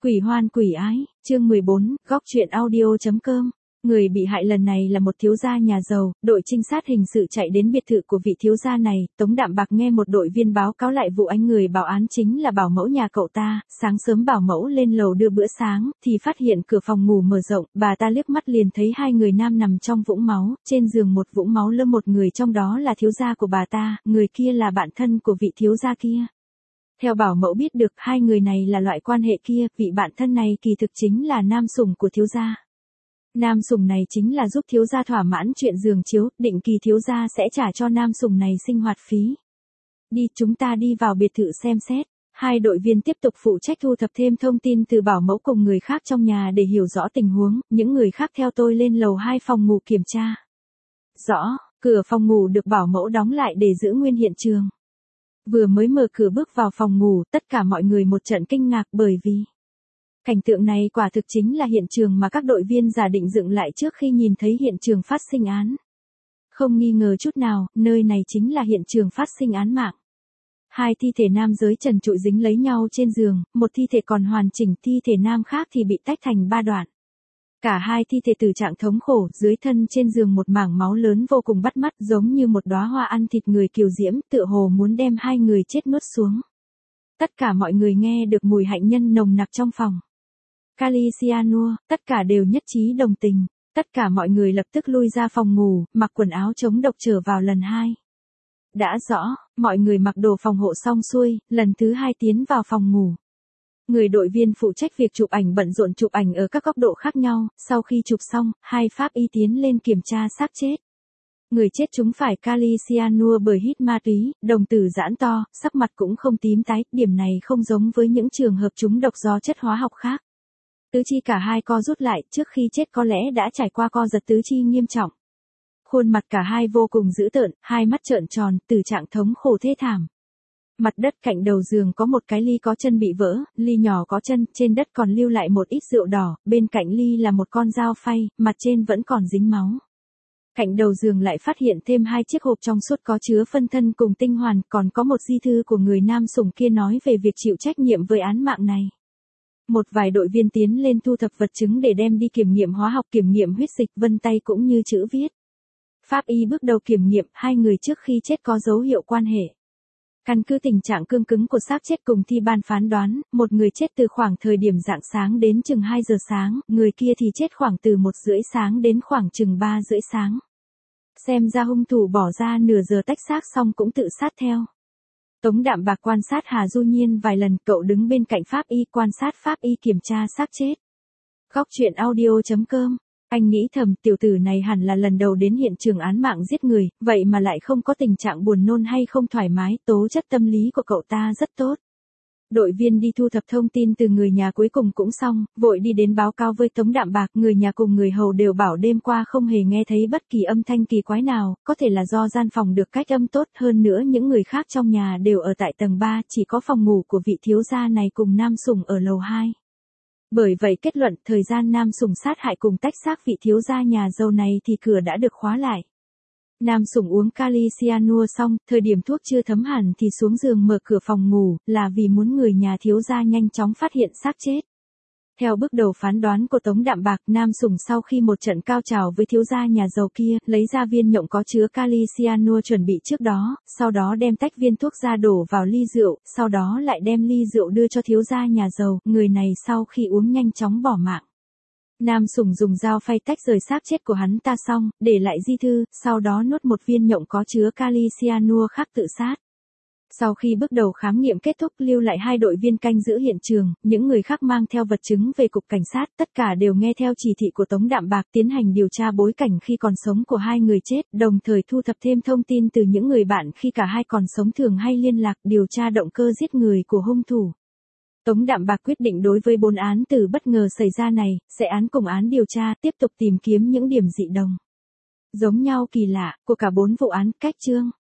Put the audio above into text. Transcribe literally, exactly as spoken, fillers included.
Quỷ hoan quỷ ái, chương mười bốn, góc truyện audio.com. Người bị hại lần này là một thiếu gia nhà giàu, đội trinh sát hình sự chạy đến biệt thự của vị thiếu gia này, Tống Đạm Bạc nghe một đội viên báo cáo lại vụ anh người bảo án chính là bảo mẫu nhà cậu ta, sáng sớm bảo mẫu lên lầu đưa bữa sáng, thì phát hiện cửa phòng ngủ mở rộng, bà ta liếc mắt liền thấy hai người nam nằm trong vũng máu, trên giường một vũng máu lơ một người trong đó là thiếu gia của bà ta, người kia là bạn thân của vị thiếu gia kia. Theo bảo mẫu biết được hai người này là loại quan hệ kia, vị bạn thân này kỳ thực chính là nam sủng của thiếu gia. Nam sủng này chính là giúp thiếu gia thỏa mãn chuyện giường chiếu, định kỳ thiếu gia sẽ trả cho nam sủng này sinh hoạt phí. Đi, chúng ta đi vào biệt thự xem xét. Hai đội viên tiếp tục phụ trách thu thập thêm thông tin từ bảo mẫu cùng người khác trong nhà để hiểu rõ tình huống, những người khác theo tôi lên lầu hai phòng ngủ kiểm tra. Rõ, cửa phòng ngủ được bảo mẫu đóng lại để giữ nguyên hiện trường. Vừa mới mở cửa bước vào phòng ngủ, tất cả mọi người một trận kinh ngạc bởi vì cảnh tượng này quả thực chính là hiện trường mà các đội viên giả định dựng lại trước khi nhìn thấy hiện trường phát sinh án. Không nghi ngờ chút nào, nơi này chính là hiện trường phát sinh án mạng. Hai thi thể nam giới trần trụi dính lấy nhau trên giường, một thi thể còn hoàn chỉnh, thi thể nam khác thì bị tách thành ba đoạn. Cả hai thi thể tử trạng thống khổ, dưới thân trên giường một mảng máu lớn vô cùng bắt mắt, giống như một đóa hoa ăn thịt người kiều diễm, tựa hồ muốn đem hai người chết nuốt xuống. Tất cả mọi người nghe được mùi hạnh nhân nồng nặc trong phòng. Kali cyanua, tất cả đều nhất trí đồng tình. Tất cả mọi người lập tức lui ra phòng ngủ, mặc quần áo chống độc trở vào lần hai. Đã rõ, mọi người mặc đồ phòng hộ xong xuôi, lần thứ hai tiến vào phòng ngủ. Người đội viên phụ trách việc chụp ảnh bận rộn chụp ảnh ở các góc độ khác nhau, sau khi chụp xong, hai pháp y tiến lên kiểm tra xác chết. Người chết trúng phải kali cyanua bởi hít ma túy, đồng tử giãn to, sắc mặt cũng không tím tái, điểm này không giống với những trường hợp trúng độc do chất hóa học khác. Tứ chi cả hai co rút lại, trước khi chết có lẽ đã trải qua co giật tứ chi nghiêm trọng. Khuôn mặt cả hai vô cùng dữ tợn, hai mắt trợn tròn, tử trạng thống khổ thê thảm. Mặt đất cạnh đầu giường có một cái ly có chân bị vỡ, ly nhỏ có chân, trên đất còn lưu lại một ít rượu đỏ, bên cạnh ly là một con dao phay, mặt trên vẫn còn dính máu. Cạnh đầu giường lại phát hiện thêm hai chiếc hộp trong suốt có chứa phân thân cùng tinh hoàn, còn có một di thư của người nam sủng kia nói về việc chịu trách nhiệm với án mạng này. Một vài đội viên tiến lên thu thập vật chứng để đem đi kiểm nghiệm hóa học, kiểm nghiệm huyết dịch, vân tay cũng như chữ viết. Pháp y bước đầu kiểm nghiệm, hai người trước khi chết có dấu hiệu quan hệ. Căn cứ tình trạng cương cứng của xác chết cùng thi ban phán đoán, một người chết từ khoảng thời điểm rạng sáng đến chừng hai giờ sáng, người kia thì chết khoảng từ một rưỡi sáng đến khoảng chừng ba rưỡi sáng. Xem ra hung thủ bỏ ra nửa giờ tách xác xong cũng tự sát theo. Tống Đạm Bạc quan sát Hà Du Nhiên vài lần, cậu đứng bên cạnh pháp y quan sát pháp y kiểm tra xác chết. Góc truyện audio.com. Anh nghĩ thầm, tiểu tử này hẳn là lần đầu đến hiện trường án mạng giết người, vậy mà lại không có tình trạng buồn nôn hay không thoải mái, tố chất tâm lý của cậu ta rất tốt. Đội viên đi thu thập thông tin từ người nhà cuối cùng cũng xong, vội đi đến báo cáo với Tống Đạm Bạc, người nhà cùng người hầu đều bảo đêm qua không hề nghe thấy bất kỳ âm thanh kỳ quái nào, có thể là do gian phòng được cách âm tốt, hơn nữa những người khác trong nhà đều ở tại tầng ba, chỉ có phòng ngủ của vị thiếu gia này cùng nam sủng ở lầu hai. Bởi vậy kết luận, thời gian nam sủng sát hại cùng tách xác vị thiếu gia nhà giàu này thì cửa đã được khóa lại. Nam sủng uống kali cyanua xong, thời điểm thuốc chưa thấm hẳn thì xuống giường mở cửa phòng ngủ, là vì muốn người nhà thiếu gia nhanh chóng phát hiện xác chết. Theo bước đầu phán đoán của Tống Đạm Bạc, nam sủng sau khi một trận cao trào với thiếu gia nhà giàu kia, lấy ra viên nhộng có chứa kali cyanua chuẩn bị trước đó, sau đó đem tách viên thuốc ra đổ vào ly rượu, sau đó lại đem ly rượu đưa cho thiếu gia nhà giàu, người này sau khi uống nhanh chóng bỏ mạng. Nam sủng dùng dao phay tách rời xác chết của hắn ta xong, để lại di thư, sau đó nuốt một viên nhộng có chứa kali cyanua khác tự sát. Sau khi bước đầu khám nghiệm kết thúc, lưu lại hai đội viên canh giữ hiện trường, những người khác mang theo vật chứng về cục cảnh sát, tất cả đều nghe theo chỉ thị của Tống Đạm Bạc tiến hành điều tra bối cảnh khi còn sống của hai người chết, đồng thời thu thập thêm thông tin từ những người bạn khi cả hai còn sống thường hay liên lạc, điều tra động cơ giết người của hung thủ. Tống Đạm Bạc quyết định đối với bốn án tử bất ngờ xảy ra này, sẽ án cùng án điều tra, tiếp tục tìm kiếm những điểm dị đồng, giống nhau kỳ lạ, của cả bốn vụ án. Cách chương.